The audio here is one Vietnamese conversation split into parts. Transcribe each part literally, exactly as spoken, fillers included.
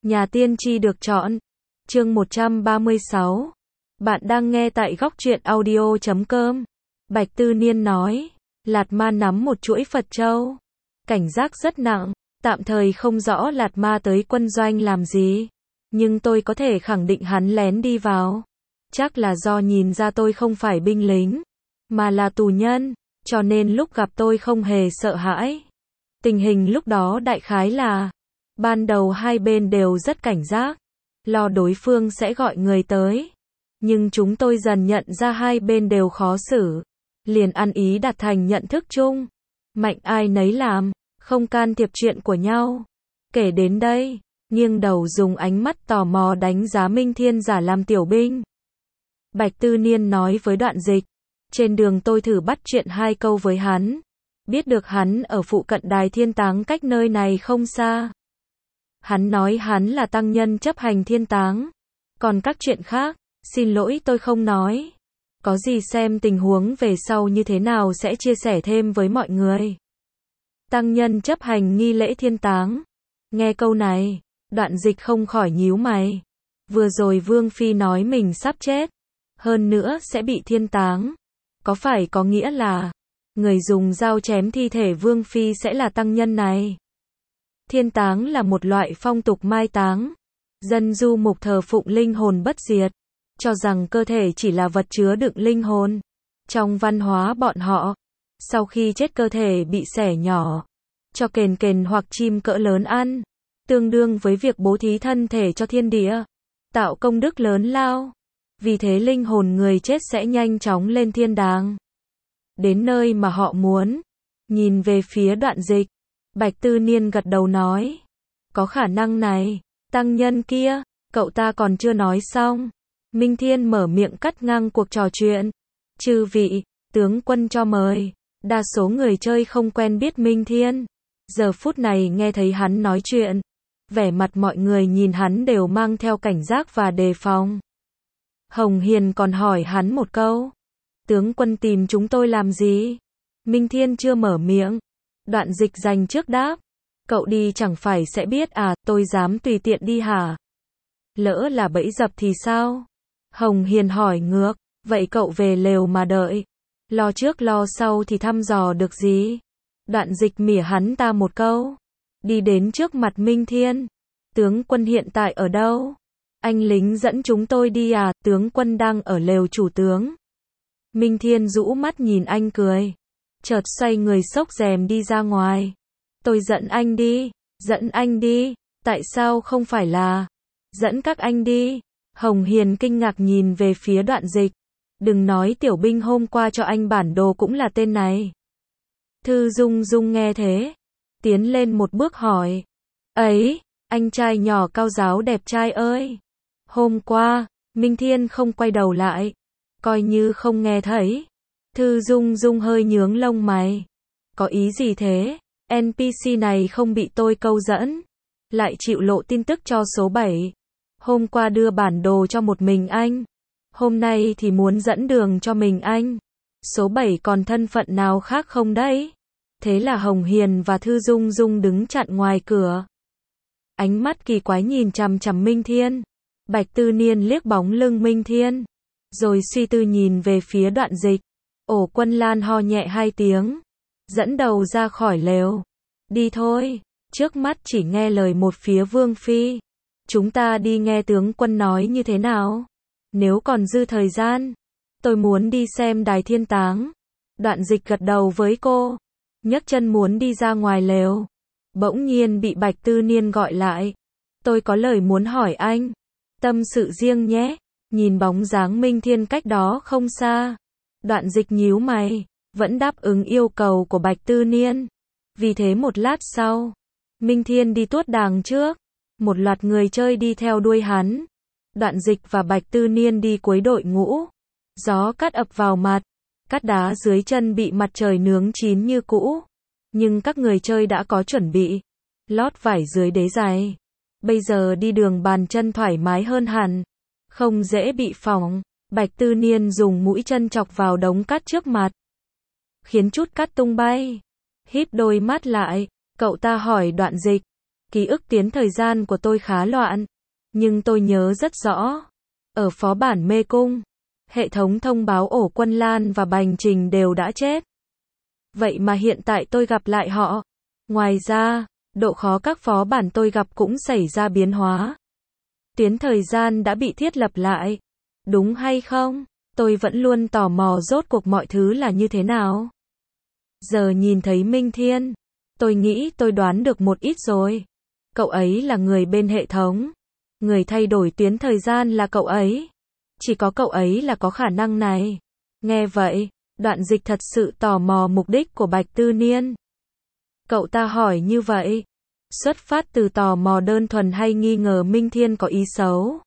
Nhà tiên tri được chọn. Chương một trăm ba mươi sáu. Bạn đang nghe tại góc truyện audio chấm com. Bạch Tư Niên nói. Lạt Ma nắm một chuỗi Phật châu. Cảnh giác rất nặng. Tạm thời không rõ Lạt Ma tới quân doanh làm gì. Nhưng tôi có thể khẳng định hắn lén đi vào. Chắc là do nhìn ra tôi không phải binh lính, mà là tù nhân, cho nên lúc gặp tôi không hề sợ hãi. Tình hình lúc đó đại khái là, ban đầu hai bên đều rất cảnh giác, lo đối phương sẽ gọi người tới. Nhưng chúng tôi dần nhận ra hai bên đều khó xử, liền ăn ý đạt thành nhận thức chung. Mạnh ai nấy làm, không can thiệp chuyện của nhau. Kể đến đây, nghiêng đầu dùng ánh mắt tò mò đánh giá Minh Thiên giả làm tiểu binh. Bạch Tư Niên nói với Đoạn Dịch. Trên đường tôi thử bắt chuyện hai câu với hắn. Biết được hắn ở phụ cận Đài Thiên Táng cách nơi này không xa. Hắn nói hắn là tăng nhân chấp hành thiên táng. Còn các chuyện khác, xin lỗi tôi không nói. Có gì xem tình huống về sau như thế nào sẽ chia sẻ thêm với mọi người. Tăng nhân chấp hành nghi lễ thiên táng. Nghe câu này, Đoạn Dịch không khỏi nhíu mày. Vừa rồi Vương Phi nói mình sắp chết, hơn nữa sẽ bị thiên táng. Có phải có nghĩa là người dùng dao chém thi thể Vương Phi sẽ là tăng nhân này? Thiên táng là một loại phong tục mai táng. Dân du mục thờ phụng linh hồn bất diệt, cho rằng cơ thể chỉ là vật chứa đựng linh hồn. Trong văn hóa bọn họ, sau khi chết cơ thể bị xẻ nhỏ, cho kền kền hoặc chim cỡ lớn ăn, tương đương với việc bố thí thân thể cho thiên địa, tạo công đức lớn lao. Vì thế linh hồn người chết sẽ nhanh chóng lên thiên đàng, đến nơi mà họ muốn. Nhìn về phía Đoạn Dịch, Bạch Tư Niên gật đầu nói. Có khả năng này. Tăng nhân kia, cậu ta còn chưa nói xong. Minh Thiên mở miệng cắt ngang cuộc trò chuyện. Chư vị, tướng quân cho mời. Đa số người chơi không quen biết Minh Thiên. Giờ phút này nghe thấy hắn nói chuyện, vẻ mặt mọi người nhìn hắn đều mang theo cảnh giác và đề phòng. Hồng Hiền còn hỏi hắn một câu. Tướng quân tìm chúng tôi làm gì? Minh Thiên chưa mở miệng. Đoạn Dịch dành trước đáp. Cậu đi chẳng phải sẽ biết à, tôi dám tùy tiện đi hả? Lỡ là bẫy dập thì sao? Hồng Hiền hỏi ngược. Vậy cậu về lều mà đợi. Lo trước lo sau thì thăm dò được gì? Đoạn Dịch mỉa hắn ta một câu. Đi đến trước mặt Minh Thiên. Tướng quân hiện tại ở đâu? Anh lính dẫn chúng tôi đi à? Tướng quân đang ở lều chủ tướng. Minh Thiên rũ mắt nhìn anh cười. Chợt xoay người xốc rèm đi ra ngoài. Tôi dẫn anh đi. Dẫn anh đi. Tại sao không phải là dẫn các anh đi? Hồng Hiền kinh ngạc nhìn về phía Đoạn Dịch. Đừng nói tiểu binh hôm qua cho anh bản đồ cũng là tên này. Thư Dung Dung nghe thế, tiến lên một bước hỏi. Ấy, anh trai nhỏ cao giáo đẹp trai ơi. Hôm qua, Minh Thiên không quay đầu lại, coi như không nghe thấy. Thư Dung Dung hơi nhướng lông mày. Có ý gì thế? en pê xê này không bị tôi câu dẫn, lại chịu lộ tin tức cho số bảy. Hôm qua đưa bản đồ cho một mình anh, hôm nay thì muốn dẫn đường cho mình anh. Số bảy còn thân phận nào khác không đấy? Thế là Hồng Hiền và Thư Dung Dung đứng chặn ngoài cửa. Ánh mắt kỳ quái nhìn chằm chằm Minh Thiên. Bạch Tư Niên liếc bóng lưng Minh Thiên, rồi suy tư nhìn về phía Đoạn Dịch. Ổ Quân Lan ho nhẹ hai tiếng, dẫn đầu ra khỏi lều. Đi thôi, trước mắt chỉ nghe lời một phía Vương Phi. Chúng ta đi nghe tướng quân nói như thế nào. Nếu còn dư thời gian, tôi muốn đi xem Đài Thiên Táng. Đoạn Dịch gật đầu với cô, nhấc chân muốn đi ra ngoài lều. Bỗng nhiên bị Bạch Tư Niên gọi lại. Tôi có lời muốn hỏi anh. Tâm sự riêng nhé. Nhìn bóng dáng Minh Thiên cách đó không xa, Đoạn Dịch nhíu mày, vẫn đáp ứng yêu cầu của Bạch Tư Niên. Vì thế một lát sau, Minh Thiên đi tuốt đàng trước, một loạt người chơi đi theo đuôi hắn. Đoạn Dịch và Bạch Tư Niên đi cuối đội ngũ. Gió cát ập vào mặt, cát đá dưới chân bị mặt trời nướng chín như cũ. Nhưng các người chơi đã có chuẩn bị, lót vải dưới đế giày. Bây giờ đi đường bàn chân thoải mái hơn hẳn, không dễ bị phỏng. Bạch Tư Niên dùng mũi chân chọc vào đống cát trước mặt, khiến chút cát tung bay. Híp đôi mắt lại, cậu ta hỏi Đoạn Dịch. Ký ức tiến thời gian của tôi khá loạn, nhưng tôi nhớ rất rõ. Ở phó bản mê cung, hệ thống thông báo ổ Quân Lan và Bành Trình đều đã chết. Vậy mà hiện tại tôi gặp lại họ. Ngoài ra, độ khó các phó bản tôi gặp cũng xảy ra biến hóa. Tuyến thời gian đã bị thiết lập lại. Đúng hay không? Tôi vẫn luôn tò mò rốt cuộc mọi thứ là như thế nào. Giờ nhìn thấy Minh Thiên, tôi nghĩ tôi đoán được một ít rồi. Cậu ấy là người bên hệ thống. Người thay đổi tuyến thời gian là cậu ấy. Chỉ có cậu ấy là có khả năng này. Nghe vậy, Đoạn Dịch thật sự tò mò mục đích của Bạch Tư Niên. Cậu ta hỏi như vậy, xuất phát từ tò mò đơn thuần hay nghi ngờ Minh Thiên có ý xấu?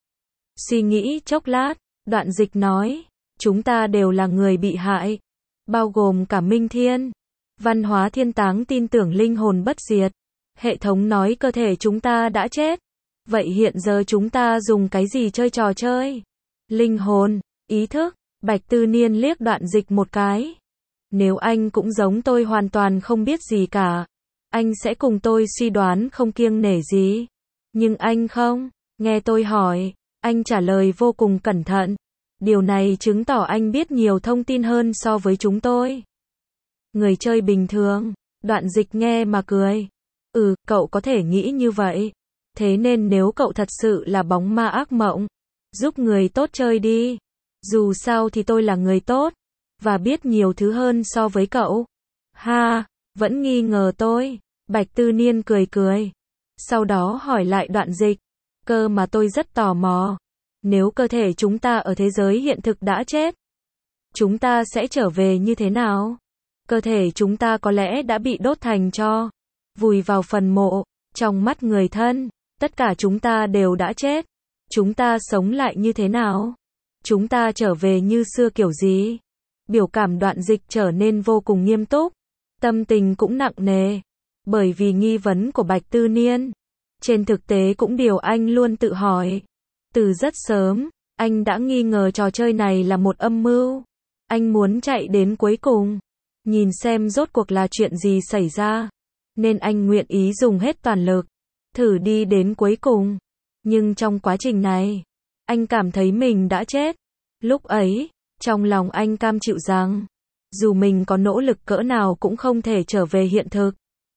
Suy nghĩ chốc lát, Đoạn Dịch nói, chúng ta đều là người bị hại, bao gồm cả Minh Thiên. Văn Hóa Thiên Táng tin tưởng linh hồn bất diệt. Hệ thống nói cơ thể chúng ta đã chết. Vậy hiện giờ chúng ta dùng cái gì chơi trò chơi? Linh hồn, ý thức. Bạch Tư Niên liếc Đoạn Dịch một cái. Nếu anh cũng giống tôi hoàn toàn không biết gì cả, anh sẽ cùng tôi suy đoán không kiêng nể gì. Nhưng anh không. Nghe tôi hỏi, anh trả lời vô cùng cẩn thận. Điều này chứng tỏ anh biết nhiều thông tin hơn so với chúng tôi. Người chơi bình thường. Đoạn Dịch nghe mà cười. Ừ, cậu có thể nghĩ như vậy. Thế nên nếu cậu thật sự là bóng ma ác mộng, giúp người tốt chơi đi. Dù sao thì tôi là người tốt, và biết nhiều thứ hơn so với cậu. Ha, vẫn nghi ngờ tôi. Bạch Tư Niên cười cười. Sau đó hỏi lại Đoạn Dịch. Cơ mà tôi rất tò mò. Nếu cơ thể chúng ta ở thế giới hiện thực đã chết, chúng ta sẽ trở về như thế nào? Cơ thể chúng ta có lẽ đã bị đốt thành tro, vùi vào phần mộ. Trong mắt người thân, tất cả chúng ta đều đã chết. Chúng ta sống lại như thế nào? Chúng ta trở về như xưa kiểu gì? Biểu cảm Đoạn Dịch trở nên vô cùng nghiêm túc. Tâm tình cũng nặng nề. Bởi vì nghi vấn của Bạch Tư Niên. Trên thực tế cũng điều anh luôn tự hỏi. Từ rất sớm, anh đã nghi ngờ trò chơi này là một âm mưu. Anh muốn chạy đến cuối cùng. Nhìn xem rốt cuộc là chuyện gì xảy ra. Nên anh nguyện ý dùng hết toàn lực. Thử đi đến cuối cùng. Nhưng trong quá trình này, anh cảm thấy mình đã chết. Lúc ấy, trong lòng anh cam chịu rằng, dù mình có nỗ lực cỡ nào cũng không thể trở về hiện thực.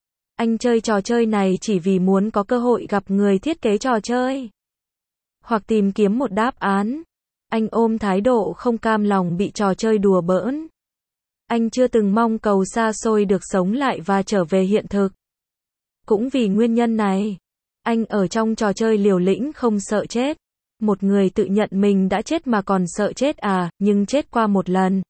Anh chơi trò chơi này chỉ vì muốn có cơ hội gặp người thiết kế trò chơi. Hoặc tìm kiếm một đáp án. Anh ôm thái độ không cam lòng bị trò chơi đùa bỡn. Anh chưa từng mong cầu xa xôi được sống lại và trở về hiện thực. Cũng vì nguyên nhân này, anh ở trong trò chơi liều lĩnh không sợ chết. Một người tự nhận mình đã chết mà còn sợ chết à, nhưng chết qua một lần.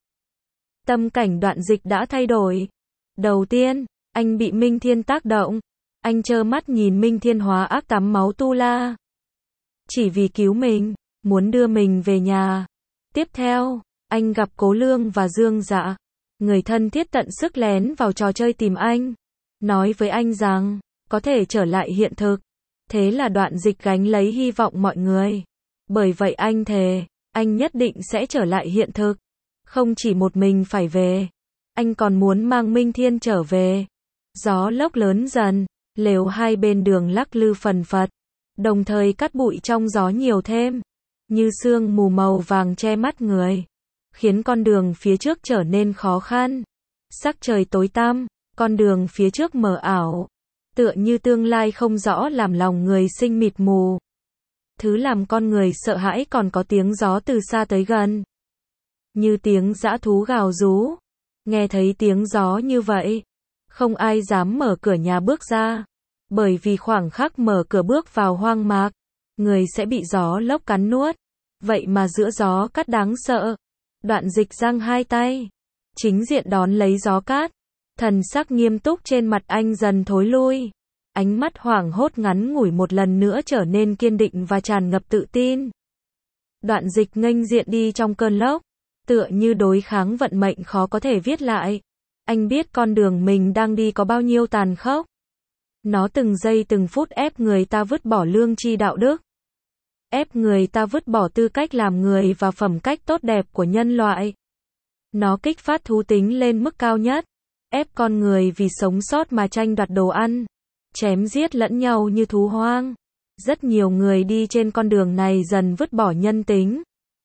Tâm cảnh Đoạn Dịch đã thay đổi. Đầu tiên, anh bị Minh Thiên tác động. Anh trơ mắt nhìn Minh Thiên hóa ác tắm máu tu la. Chỉ vì cứu mình, muốn đưa mình về nhà. Tiếp theo, anh gặp Cố Lương và Dương Dạ. Người thân thiết tận sức lén vào trò chơi tìm anh. Nói với anh rằng, có thể trở lại hiện thực. Thế là Đoạn Dịch gánh lấy hy vọng mọi người. Bởi vậy anh thề, anh nhất định sẽ trở lại hiện thực. Không chỉ một mình phải về, anh còn muốn mang Minh Thiên trở về. Gió lốc lớn dần, lều hai bên đường lắc lư phần phật, đồng thời cát bụi trong gió nhiều thêm, như sương mù màu vàng che mắt người, khiến con đường phía trước trở nên khó khăn. Sắc trời tối tăm, con đường phía trước mờ ảo, tựa như tương lai không rõ làm lòng người sinh mịt mù. Thứ làm con người sợ hãi còn có tiếng gió từ xa tới gần. Như tiếng dã thú gào rú. Nghe thấy tiếng gió như vậy, không ai dám mở cửa nhà bước ra. Bởi vì khoảng khắc mở cửa bước vào hoang mạc, người sẽ bị gió lốc cắn nuốt. Vậy mà giữa gió cát đáng sợ, Đoạn Dịch giang hai tay, chính diện đón lấy gió cát. Thần sắc nghiêm túc trên mặt anh dần thối lui. Ánh mắt hoảng hốt ngắn ngủi một lần nữa trở nên kiên định và tràn ngập tự tin. Đoạn Dịch nghênh diện đi trong cơn lốc, tựa như đối kháng vận mệnh khó có thể viết lại. Anh biết con đường mình đang đi có bao nhiêu tàn khốc. Nó từng giây từng phút ép người ta vứt bỏ lương tri đạo đức. Ép người ta vứt bỏ tư cách làm người và phẩm cách tốt đẹp của nhân loại. Nó kích phát thú tính lên mức cao nhất. Ép con người vì sống sót mà tranh đoạt đồ ăn. chém giết lẫn nhau như thú hoang. Rất nhiều người đi trên con đường này dần vứt bỏ nhân tính,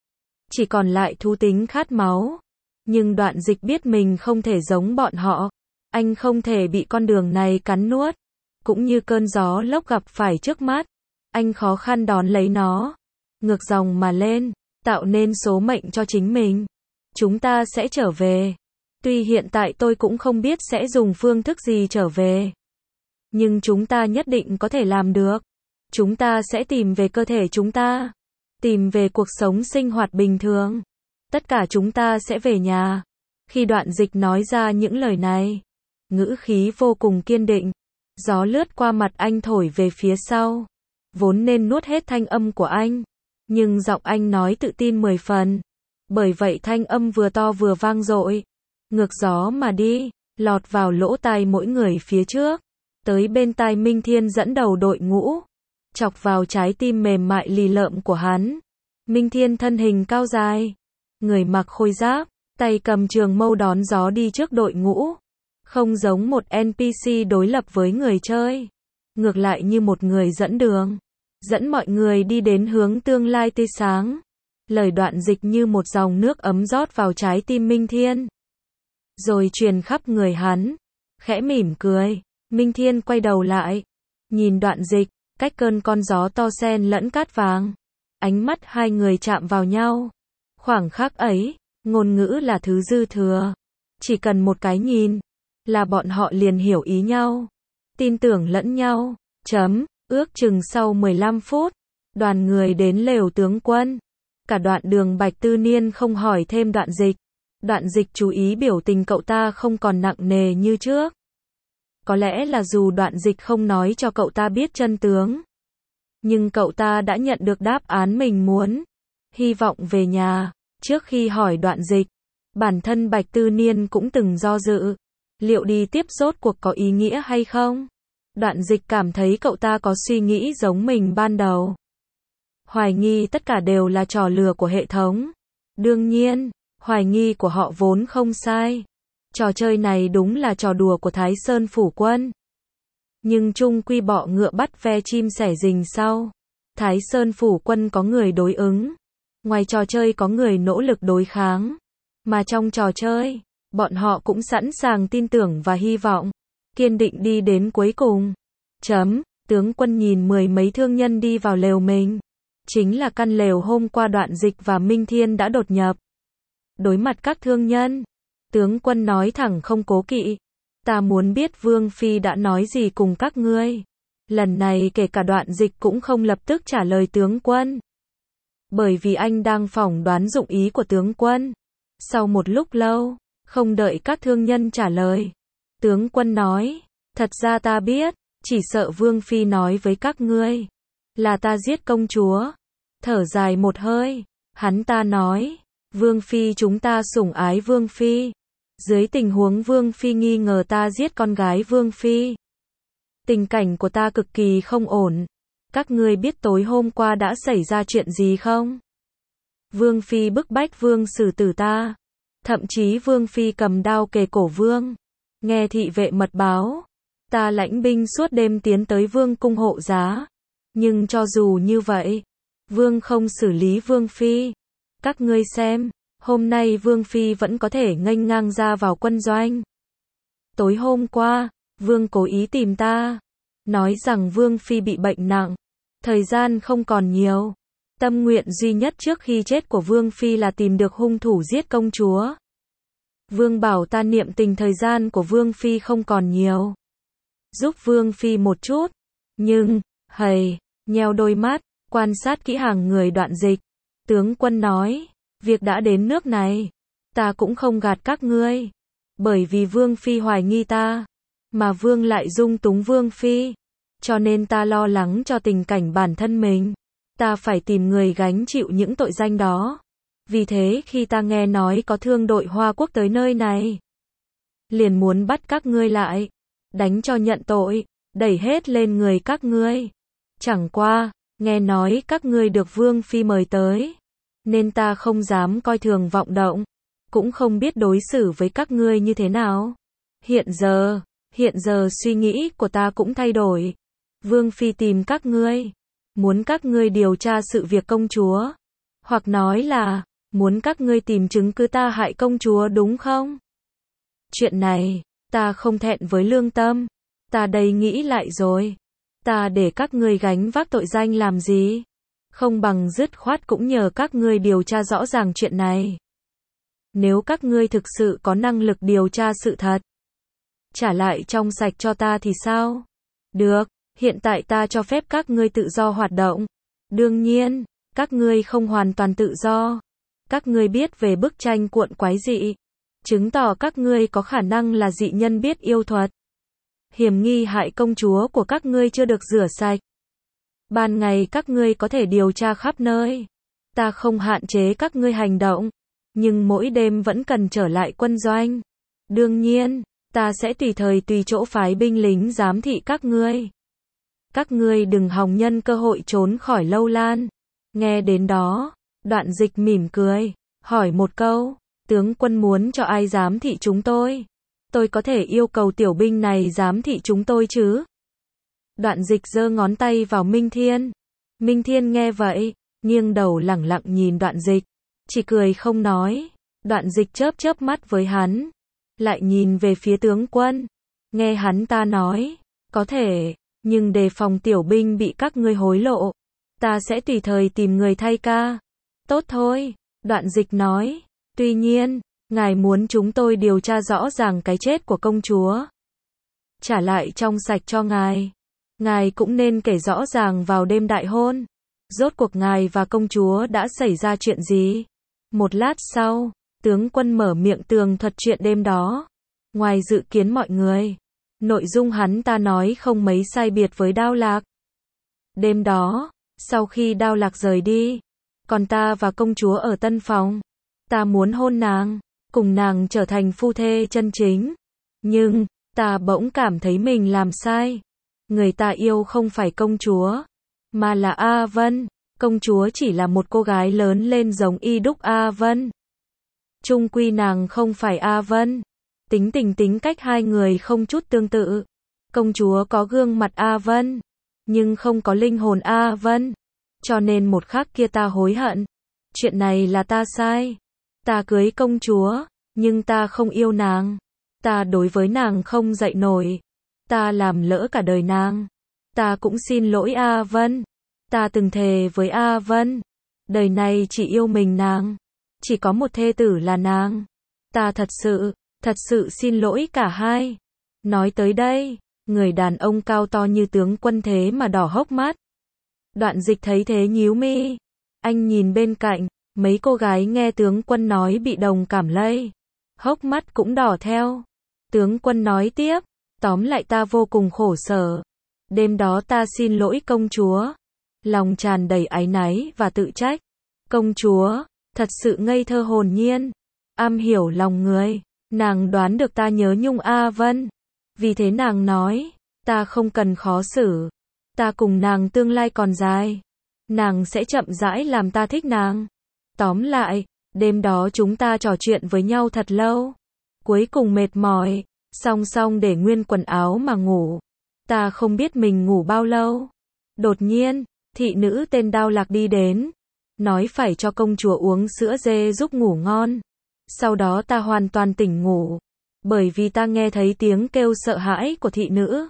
chỉ còn lại thú tính khát máu. Nhưng Đoạn Dịch biết mình không thể giống bọn họ, anh không thể bị con đường này cắn nuốt, cũng như cơn gió lốc gặp phải trước mắt, anh khó khăn đón lấy nó, ngược dòng mà lên, tạo nên số mệnh cho chính mình. Chúng ta sẽ trở về. Tuy hiện tại tôi cũng không biết sẽ dùng phương thức gì trở về, nhưng chúng ta nhất định có thể làm được. Chúng ta sẽ tìm về cơ thể chúng ta, tìm về cuộc sống sinh hoạt bình thường. Tất cả chúng ta sẽ về nhà. Khi Đoạn Dịch nói ra những lời này, ngữ khí vô cùng kiên định. Gió lướt qua mặt anh thổi về phía sau, vốn nên nuốt hết thanh âm của anh, nhưng giọng anh nói tự tin mười phần. Bởi vậy thanh âm vừa to vừa vang dội, ngược gió mà đi, lọt vào lỗ tai mỗi người phía trước, tới bên tai Minh Thiên dẫn đầu đội ngũ, chọc vào trái tim mềm mại lì lợm của hắn. Minh Thiên thân hình cao dài, người mặc khôi giáp, tay cầm trường mâu đón gió đi trước đội ngũ, không giống một en pê xê đối lập với người chơi, ngược lại như một người dẫn đường, dẫn mọi người đi đến hướng tương lai tươi sáng. Lời Đoạn Dịch như một dòng nước ấm rót vào trái tim Minh Thiên, rồi truyền khắp người hắn. Khẽ mỉm cười, Minh Thiên quay đầu lại, nhìn Đoạn Dịch, cách cơn con gió to sen lẫn cát vàng. Ánh mắt hai người chạm vào nhau. Khoảng khắc ấy, ngôn ngữ là thứ dư thừa. Chỉ cần một cái nhìn, là bọn họ liền hiểu ý nhau, tin tưởng lẫn nhau. Chấm, ước chừng sau mười lăm phút, đoàn người đến lều tướng quân. Cả đoạn đường Bạch Tư Niên không hỏi thêm Đoạn Dịch. Đoạn Dịch chú ý biểu tình cậu ta không còn nặng nề như trước. Có lẽ là dù Đoạn Dịch không nói cho cậu ta biết chân tướng, nhưng cậu ta đã nhận được đáp án mình muốn. Hy vọng về nhà. Trước khi hỏi Đoạn Dịch, bản thân Bạch Tư Niên cũng từng do dự, liệu đi tiếp rốt cuộc có ý nghĩa hay không. Đoạn Dịch cảm thấy cậu ta có suy nghĩ giống mình ban đầu, hoài nghi tất cả đều là trò lừa của hệ thống. Đương nhiên, hoài nghi của họ vốn không sai. Trò chơi này đúng là trò đùa của Thái Sơn Phủ Quân. Nhưng chung quy bọ ngựa bắt ve chim sẻ rình sau. Thái Sơn Phủ Quân có người đối ứng. Ngoài trò chơi có người nỗ lực đối kháng. Mà trong trò chơi, bọn họ cũng sẵn sàng tin tưởng và hy vọng, kiên định đi đến cuối cùng. Chấm, tướng quân nhìn mười mấy thương nhân đi vào lều mình. Chính là căn lều hôm qua Đoạn Dịch và Minh Thiên đã đột nhập. Đối mặt các thương nhân, tướng quân nói thẳng không cố kỵ. Ta muốn biết Vương Phi đã nói gì cùng các ngươi. Lần này kể cả Đoạn Dịch cũng không lập tức trả lời tướng quân, bởi vì anh đang phỏng đoán dụng ý của tướng quân. Sau một lúc lâu, không đợi các thương nhân trả lời, tướng quân nói, thật ra ta biết, chỉ sợ Vương Phi nói với các ngươi là ta giết công chúa. Thở dài một hơi, hắn ta nói, Vương Phi chúng ta sủng ái Vương Phi. Dưới tình huống Vương Phi nghi ngờ ta giết con gái Vương Phi, tình cảnh của ta cực kỳ không ổn. Các ngươi biết tối hôm qua đã xảy ra chuyện gì không? Vương Phi bức bách Vương xử tử ta. Thậm chí Vương Phi cầm đao kề cổ Vương. Nghe thị vệ mật báo, ta lãnh binh suốt đêm tiến tới Vương cung hộ giá. Nhưng cho dù như vậy, Vương không xử lý Vương Phi. Các ngươi xem, hôm nay Vương Phi vẫn có thể nghênh ngang ra vào quân doanh. Tối hôm qua, Vương cố ý tìm ta, nói rằng Vương Phi bị bệnh nặng, thời gian không còn nhiều. Tâm nguyện duy nhất trước khi chết của Vương Phi là tìm được hung thủ giết công chúa. Vương bảo ta niệm tình thời gian của Vương Phi không còn nhiều, giúp Vương Phi một chút. Nhưng, hầy, nheo đôi mắt, quan sát kỹ hàng người Đoạn Dịch. Tướng quân nói, việc đã đến nước này, ta cũng không gạt các ngươi. Bởi vì Vương Phi hoài nghi ta, mà Vương lại dung túng Vương Phi, cho nên ta lo lắng cho tình cảnh bản thân mình. Ta phải tìm người gánh chịu những tội danh đó. Vì thế khi ta nghe nói có thương đội Hoa Quốc tới nơi này, liền muốn bắt các ngươi lại, đánh cho nhận tội, đẩy hết lên người các ngươi. Chẳng qua, nghe nói các ngươi được Vương Phi mời tới, nên ta không dám coi thường vọng động, cũng không biết đối xử với các ngươi như thế nào. Hiện giờ, Hiện giờ suy nghĩ của ta cũng thay đổi. Vương Phi tìm các ngươi, muốn các ngươi điều tra sự việc công chúa. Hoặc nói là, muốn các ngươi tìm chứng cứ ta hại công chúa đúng không? Chuyện này, ta không thẹn với lương tâm. Ta đây nghĩ lại rồi. Ta để các ngươi gánh vác tội danh làm gì? Không bằng dứt khoát cũng nhờ các ngươi điều tra rõ ràng chuyện này. Nếu các ngươi thực sự có năng lực điều tra sự thật, trả lại trong sạch cho ta thì sao? Được, hiện tại ta cho phép các ngươi tự do hoạt động. Đương nhiên, các ngươi không hoàn toàn tự do. Các ngươi biết về bức tranh cuộn quái dị, chứng tỏ các ngươi có khả năng là dị nhân biết yêu thuật. Hiểm nghi hại công chúa của các ngươi chưa được rửa sạch. Ban ngày các ngươi có thể điều tra khắp nơi. Ta không hạn chế các ngươi hành động, nhưng mỗi đêm vẫn cần trở lại quân doanh. Đương nhiên, ta sẽ tùy thời tùy chỗ phái binh lính giám thị các ngươi. Các ngươi đừng hòng nhân cơ hội trốn khỏi Lâu Lan. Nghe đến đó, Đoạn Dịch mỉm cười, hỏi một câu, tướng quân muốn cho ai giám thị chúng tôi? Tôi có thể yêu cầu tiểu binh này giám thị chúng tôi chứ? Đoạn Dịch giơ ngón tay vào Minh Thiên. Minh Thiên nghe vậy, nghiêng đầu lẳng lặng nhìn Đoạn Dịch, chỉ cười không nói. Đoạn Dịch chớp chớp mắt với hắn, lại nhìn về phía tướng quân. Nghe hắn ta nói, có thể, nhưng đề phòng tiểu binh bị các ngươi hối lộ. Ta sẽ tùy thời tìm người thay ca. Tốt thôi, Đoạn Dịch nói. Tuy nhiên, ngài muốn chúng tôi điều tra rõ ràng cái chết của công chúa, trả lại trong sạch cho ngài. Ngài cũng nên kể rõ ràng vào đêm đại hôn, rốt cuộc ngài và công chúa đã xảy ra chuyện gì. Một lát sau, tướng quân mở miệng tường thuật chuyện đêm đó. Ngoài dự kiến mọi người, nội dung hắn ta nói không mấy sai biệt với Đao Lạc. Đêm đó, sau khi Đao Lạc rời đi, còn ta và công chúa ở tân phòng. Ta muốn hôn nàng, cùng nàng trở thành phu thê chân chính. Nhưng, ta bỗng cảm thấy mình làm sai. Người ta yêu không phải công chúa, mà là A Vân. Công chúa chỉ là một cô gái lớn lên giống y đúc A Vân. Chung quy nàng không phải A Vân. Tính tình tính cách hai người không chút tương tự. Công chúa có gương mặt A Vân, nhưng không có linh hồn A Vân. Cho nên một khắc kia ta hối hận. Chuyện này là ta sai. Ta cưới công chúa, nhưng ta không yêu nàng. Ta đối với nàng không dậy nổi. Ta làm lỡ cả đời nàng. Ta cũng xin lỗi A Vân. Ta từng thề với A Vân, đời này chỉ yêu mình nàng. Chỉ có một thê tử là nàng. Ta thật sự, thật sự xin lỗi cả hai. Nói tới đây, người đàn ông cao to như tướng quân thế mà đỏ hốc mắt. Đoạn Dịch thấy thế nhíu mi. Anh nhìn bên cạnh, mấy cô gái nghe tướng quân nói bị đồng cảm lây, hốc mắt cũng đỏ theo. Tướng quân nói tiếp, tóm lại ta vô cùng khổ sở. Đêm đó ta xin lỗi công chúa, lòng tràn đầy áy náy và tự trách. Công chúa, thật sự ngây thơ hồn nhiên, am hiểu lòng người. Nàng đoán được ta nhớ nhung A Vân. Vì thế nàng nói, ta không cần khó xử. Ta cùng nàng tương lai còn dài. Nàng sẽ chậm rãi làm ta thích nàng. Tóm lại, đêm đó chúng ta trò chuyện với nhau thật lâu. Cuối cùng mệt mỏi, song song để nguyên quần áo mà ngủ. Ta không biết mình ngủ bao lâu. Đột nhiên, thị nữ tên Đao Lạc đi đến, nói phải cho công chúa uống sữa dê giúp ngủ ngon. Sau đó ta hoàn toàn tỉnh ngủ, bởi vì ta nghe thấy tiếng kêu sợ hãi của thị nữ.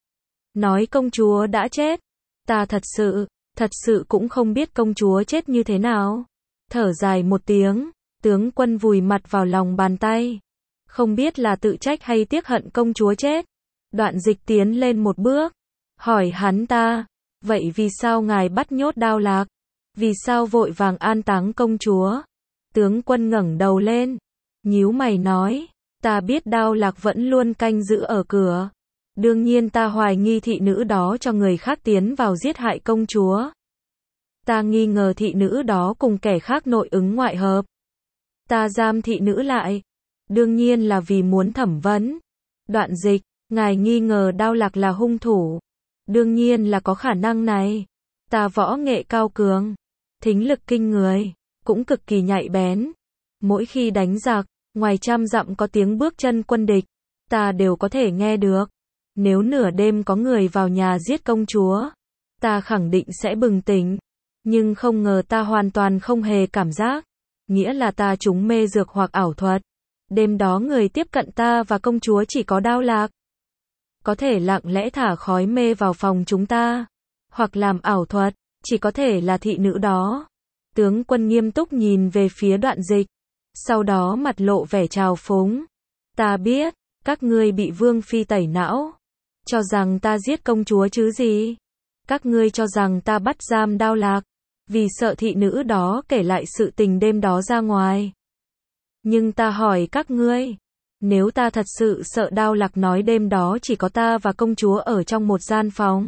Nói công chúa đã chết. Ta thật sự, thật sự cũng không biết công chúa chết như thế nào. Thở dài một tiếng, tướng quân vùi mặt vào lòng bàn tay. Không biết là tự trách hay tiếc hận công chúa chết. Đoạn Dịch tiến lên một bước, hỏi hắn ta, vậy vì sao ngài bắt nhốt Đao Lạc? Vì sao vội vàng an táng công chúa? Tướng quân ngẩng đầu lên, nhíu mày nói, ta biết Đao Lạc vẫn luôn canh giữ ở cửa. Đương nhiên ta hoài nghi thị nữ đó cho người khác tiến vào giết hại công chúa. Ta nghi ngờ thị nữ đó cùng kẻ khác nội ứng ngoại hợp. Ta giam thị nữ lại, đương nhiên là vì muốn thẩm vấn. Đoạn Dịch, ngài nghi ngờ Đao Lạc là hung thủ. Đương nhiên là có khả năng này. Ta võ nghệ cao cường, thính lực kinh người, cũng cực kỳ nhạy bén. Mỗi khi đánh giặc, ngoài trăm dặm có tiếng bước chân quân địch, ta đều có thể nghe được. Nếu nửa đêm có người vào nhà giết công chúa, ta khẳng định sẽ bừng tỉnh. Nhưng không ngờ ta hoàn toàn không hề cảm giác. Nghĩa là ta trúng mê dược hoặc ảo thuật. Đêm đó người tiếp cận ta và công chúa chỉ có Đao Lạc. Có thể lặng lẽ thả khói mê vào phòng chúng ta. Hoặc làm ảo thuật, chỉ có thể là thị nữ đó. Tướng quân nghiêm túc nhìn về phía Đoạn Dịch. Sau đó mặt lộ vẻ trào phúng. Ta biết, các ngươi bị Vương Phi tẩy não. Cho rằng ta giết công chúa chứ gì. Các ngươi cho rằng ta bắt giam Đao Lạc. Vì sợ thị nữ đó kể lại sự tình đêm đó ra ngoài. Nhưng ta hỏi các ngươi. Nếu ta thật sự sợ Đao Lạc nói đêm đó chỉ có ta và công chúa ở trong một gian phòng.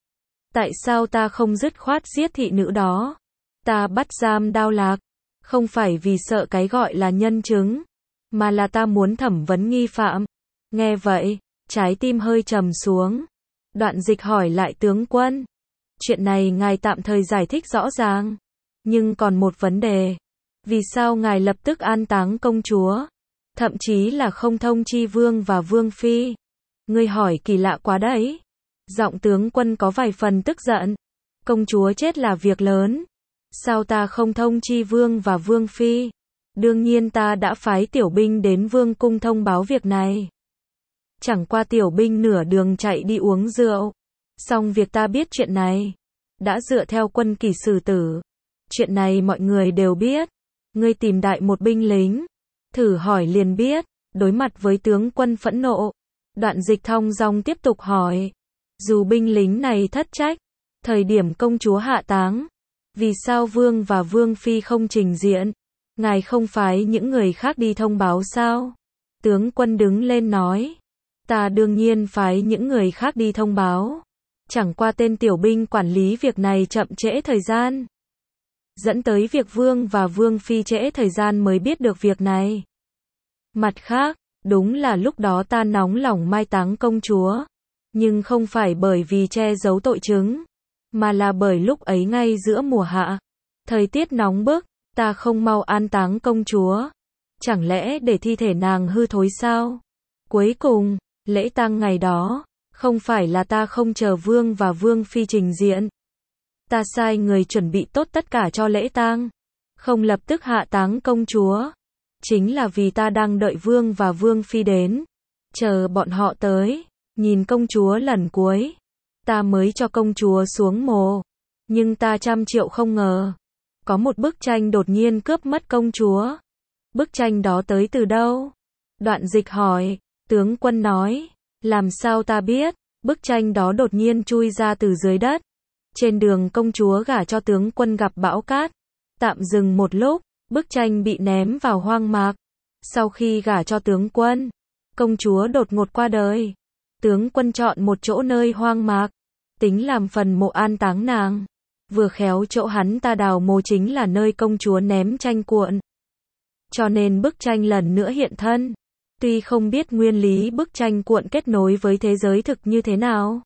Tại sao ta không dứt khoát giết thị nữ đó? Ta bắt giam Đao Lạc. Không phải vì sợ cái gọi là nhân chứng. Mà là ta muốn thẩm vấn nghi phạm. Nghe vậy, trái tim hơi trầm xuống. Đoạn Dịch hỏi lại tướng quân. Chuyện này ngài tạm thời giải thích rõ ràng. Nhưng còn một vấn đề. Vì sao ngài lập tức an táng công chúa? Thậm chí là không thông chi vương và vương phi. Ngươi hỏi kỳ lạ quá đấy. Giọng tướng quân có vài phần tức giận. Công chúa chết là việc lớn. Sao ta không thông chi vương và vương phi? Đương nhiên ta đã phái tiểu binh đến vương cung thông báo việc này. Chẳng qua tiểu binh nửa đường chạy đi uống rượu. Xong việc ta biết chuyện này. Đã dựa theo quân kỷ xử tử. Chuyện này mọi người đều biết. Ngươi tìm đại một binh lính. Thử hỏi liền biết. Đối mặt với tướng quân phẫn nộ. Đoạn Dịch thong dong tiếp tục hỏi. Dù binh lính này thất trách. Thời điểm công chúa hạ táng. Vì sao vương và vương phi không trình diện? Ngài không phái những người khác đi thông báo sao? Tướng quân đứng lên nói. Ta đương nhiên phái những người khác đi thông báo. Chẳng qua tên tiểu binh quản lý việc này chậm trễ thời gian. Dẫn tới việc vương và vương phi trễ thời gian mới biết được việc này. Mặt khác, đúng là lúc đó ta nóng lòng mai táng công chúa. Nhưng không phải bởi vì che giấu tội chứng. Mà là bởi lúc ấy ngay giữa mùa hạ. Thời tiết nóng bức, ta không mau an táng công chúa. Chẳng lẽ để thi thể nàng hư thối sao? Cuối cùng, lễ tang ngày đó, không phải là ta không chờ vương và vương phi trình diện. Ta sai người chuẩn bị tốt tất cả cho lễ tang. Không lập tức hạ táng công chúa. Chính là vì ta đang đợi vương và vương phi đến. Chờ bọn họ tới, nhìn công chúa lần cuối. Ta mới cho công chúa xuống mồ. Nhưng ta trăm triệu không ngờ. Có một bức tranh đột nhiên cướp mất công chúa. Bức tranh đó tới từ đâu? Đoạn Dịch hỏi. Tướng quân nói. Làm sao ta biết? Bức tranh đó đột nhiên chui ra từ dưới đất. Trên đường công chúa gả cho tướng quân gặp bão cát. Tạm dừng một lúc. Bức tranh bị ném vào hoang mạc. Sau khi gả cho tướng quân, công chúa đột ngột qua đời. Tướng quân chọn một chỗ nơi hoang mạc. Tính làm phần mộ an táng nàng. Vừa khéo chỗ hắn ta đào mồ chính là nơi công chúa ném tranh cuộn. Cho nên bức tranh lần nữa hiện thân. Tuy không biết nguyên lý bức tranh cuộn kết nối với thế giới thực như thế nào.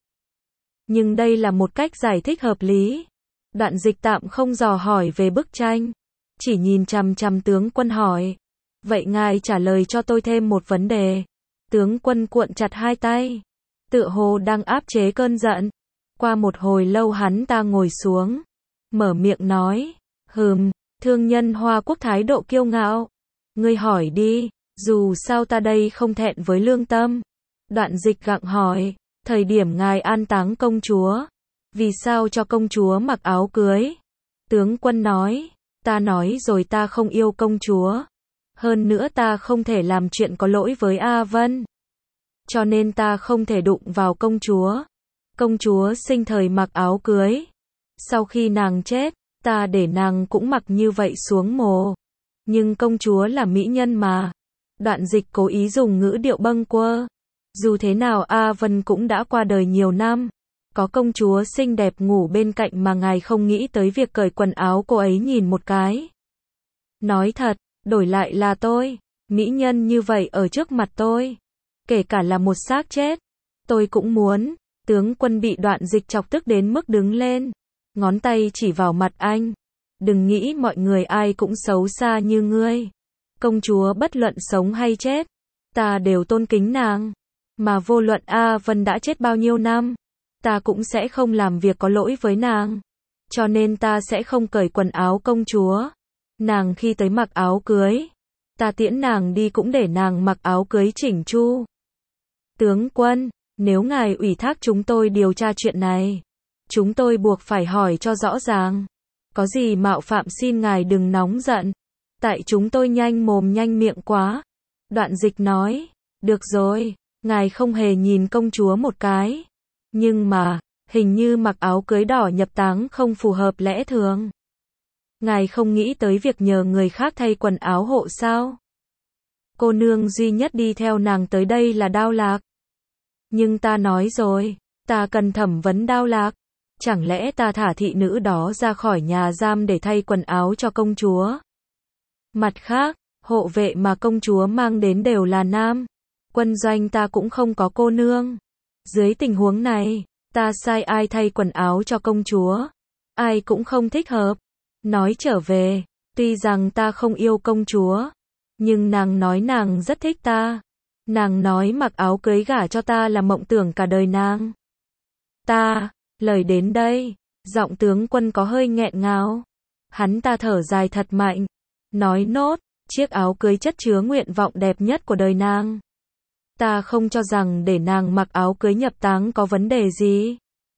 Nhưng đây là một cách giải thích hợp lý. Đoạn Dịch tạm không dò hỏi về bức tranh. Chỉ nhìn chằm chằm tướng quân hỏi. Vậy ngài trả lời cho tôi thêm một vấn đề. Tướng quân cuộn chặt hai tay. Tựa hồ đang áp chế cơn giận. Qua một hồi lâu hắn ta ngồi xuống. Mở miệng nói. Hừm, thương nhân Hoa Quốc thái độ kiêu ngạo. Ngươi hỏi đi, dù sao ta đây không thẹn với lương tâm. Đoạn Dịch gặng hỏi. Thời điểm ngài an táng công chúa. Vì sao cho công chúa mặc áo cưới? Tướng quân nói. Ta nói rồi ta không yêu công chúa. Hơn nữa ta không thể làm chuyện có lỗi với A Vân. Cho nên ta không thể đụng vào công chúa. Công chúa sinh thời mặc áo cưới. Sau khi nàng chết, ta để nàng cũng mặc như vậy xuống mồ. Nhưng công chúa là mỹ nhân mà. Đoạn Dịch cố ý dùng ngữ điệu bâng quơ. Dù thế nào A Vân cũng đã qua đời nhiều năm. Có công chúa xinh đẹp ngủ bên cạnh mà ngài không nghĩ tới việc cởi quần áo cô ấy nhìn một cái. Nói thật, đổi lại là tôi, mỹ nhân như vậy ở trước mặt tôi. Kể cả là một xác chết. Tôi cũng muốn. Tướng quân bị Đoạn Dịch chọc tức đến mức đứng lên. Ngón tay chỉ vào mặt anh. Đừng nghĩ mọi người ai cũng xấu xa như ngươi. Công chúa bất luận sống hay chết. Ta đều tôn kính nàng. Mà vô luận A Vân đã chết bao nhiêu năm, ta cũng sẽ không làm việc có lỗi với nàng. Cho nên ta sẽ không cởi quần áo công chúa. Nàng khi tới mặc áo cưới, ta tiễn nàng đi cũng để nàng mặc áo cưới chỉnh chu. Tướng quân, nếu ngài ủy thác chúng tôi điều tra chuyện này, chúng tôi buộc phải hỏi cho rõ ràng. Có gì mạo phạm xin ngài đừng nóng giận. Tại chúng tôi nhanh mồm nhanh miệng quá. Đoạn Dịch nói, được rồi, ngài không hề nhìn công chúa một cái. Nhưng mà, hình như mặc áo cưới đỏ nhập táng không phù hợp lẽ thường. Ngài không nghĩ tới việc nhờ người khác thay quần áo hộ sao? Cô nương duy nhất đi theo nàng tới đây là Đao Lạc. Nhưng ta nói rồi, ta cần thẩm vấn Đao Lạc. Chẳng lẽ ta thả thị nữ đó ra khỏi nhà giam để thay quần áo cho công chúa? Mặt khác, hộ vệ mà công chúa mang đến đều là nam. Quân doanh ta cũng không có cô nương. Dưới tình huống này, ta sai ai thay quần áo cho công chúa? Ai cũng không thích hợp. Nói trở về, tuy rằng ta không yêu công chúa, nhưng nàng nói nàng rất thích ta. Nàng nói mặc áo cưới gả cho ta là mộng tưởng cả đời nàng. Ta, lời đến đây, giọng tướng quân có hơi nghẹn ngào. Hắn ta thở dài thật mạnh, nói nốt, chiếc áo cưới chất chứa nguyện vọng đẹp nhất của đời nàng. Ta không cho rằng để nàng mặc áo cưới nhập táng có vấn đề gì.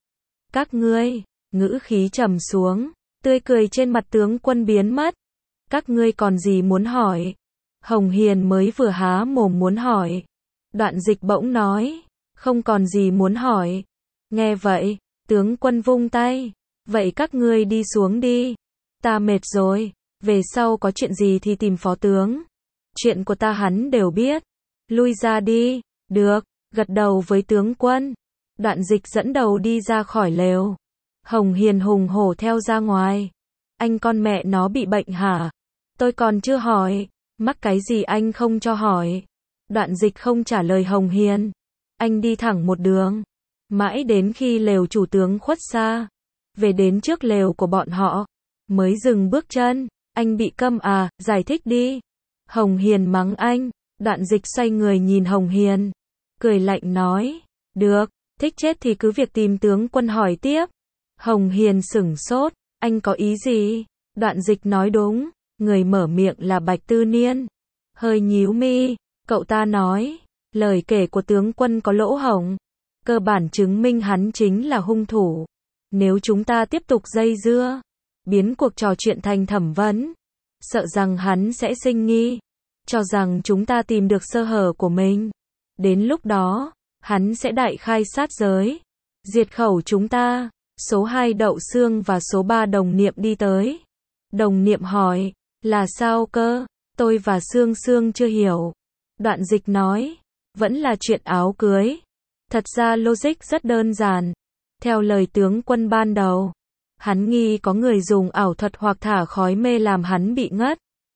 Các ngươi, ngữ khí trầm xuống, tươi cười trên mặt tướng quân biến mất. Các ngươi còn gì muốn hỏi? Hồng Hiền mới vừa há mồm muốn hỏi. Đoạn Dịch bỗng nói, không còn gì muốn hỏi. Nghe vậy, tướng quân vung tay, vậy các ngươi đi xuống đi. Ta mệt rồi, về sau có chuyện gì thì tìm phó tướng. Chuyện của ta hắn đều biết. Lui ra đi, được, gật đầu với tướng quân. Đoạn Dịch dẫn đầu đi ra khỏi lều. Hồng Hiền hùng hổ theo ra ngoài. Anh con mẹ nó bị bệnh hả? Tôi còn chưa hỏi, mắc cái gì anh không cho hỏi? Đoạn Dịch không trả lời Hồng Hiền. Anh đi thẳng một đường, mãi đến khi lều chủ tướng khuất xa, về đến trước lều của bọn họ, mới dừng bước chân. Anh bị câm à, giải thích đi. Hồng Hiền mắng anh. Đoạn Dịch xoay người nhìn Hồng Hiền, cười lạnh nói, được, thích chết thì cứ việc tìm tướng quân hỏi tiếp. Hồng Hiền sửng sốt, anh có ý gì? Đoạn Dịch nói đúng, người mở miệng là Bạch Tư Niên. Hơi nhíu mi, cậu ta nói, lời kể của tướng quân có lỗ hổng, cơ bản chứng minh hắn chính là hung thủ. Nếu chúng ta tiếp tục dây dưa, biến cuộc trò chuyện thành thẩm vấn, sợ rằng hắn sẽ sinh nghi, cho rằng chúng ta tìm được sơ hở của mình. Đến lúc đó, hắn sẽ đại khai sát giới, diệt khẩu chúng ta. Số hai Đậu Xương và số ba Đồng Niệm đi tới. Đồng Niệm hỏi, là sao cơ? Tôi và Sương Sương chưa hiểu. Đoạn Dịch nói, vẫn là chuyện áo cưới. Thật ra logic rất đơn giản. Theo lời tướng quân ban đầu, hắn nghi có người dùng ảo thuật hoặc thả khói mê làm hắn bị ngất.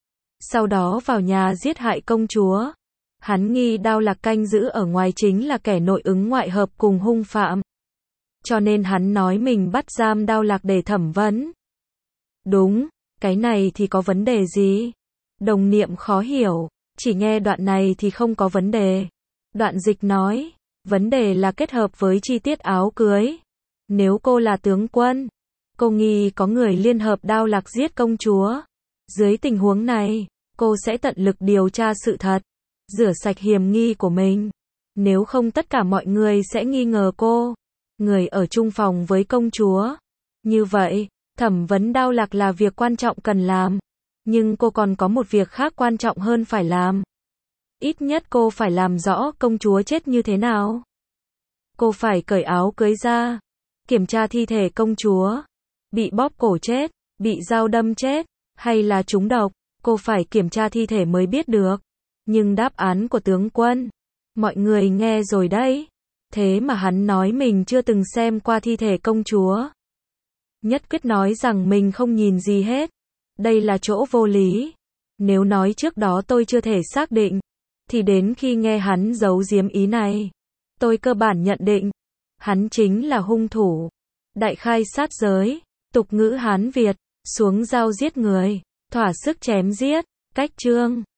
Sau đó vào nhà giết hại công chúa. Hắn nghi Đao Lạc canh giữ ở ngoài chính là kẻ nội ứng ngoại hợp cùng hung phạm. Cho nên hắn nói mình bắt giam Đao Lạc để thẩm vấn. Đúng, cái này thì có vấn đề gì? Đồng Niệm khó hiểu, chỉ nghe đoạn này thì không có vấn đề. Đoạn Dịch nói, vấn đề là kết hợp với chi tiết áo cưới. Nếu cô là tướng quân, cô nghi có người liên hợp Đao Lạc giết công chúa. Dưới tình huống này, cô sẽ tận lực điều tra sự thật, rửa sạch hiểm nghi của mình. Nếu không tất cả mọi người sẽ nghi ngờ cô, người ở chung phòng với công chúa. Như vậy, thẩm vấn Đao Lạc là việc quan trọng cần làm. Nhưng cô còn có một việc khác quan trọng hơn phải làm. Ít nhất cô phải làm rõ công chúa chết như thế nào. Cô phải cởi áo cưới ra, kiểm tra thi thể công chúa. Bị bóp cổ chết, bị dao đâm chết, hay là trúng độc, cô phải kiểm tra thi thể mới biết được. Nhưng đáp án của tướng quân, mọi người nghe rồi đấy. Thế mà hắn nói mình chưa từng xem qua thi thể công chúa. Nhất quyết nói rằng mình không nhìn gì hết. Đây là chỗ vô lý. Nếu nói trước đó tôi chưa thể xác định, thì đến khi nghe hắn giấu giếm ý này, tôi cơ bản nhận định, hắn chính là hung thủ. Đại khai sát giới, tục ngữ Hán Việt, xuống dao giết người, thỏa sức chém giết, cách chương.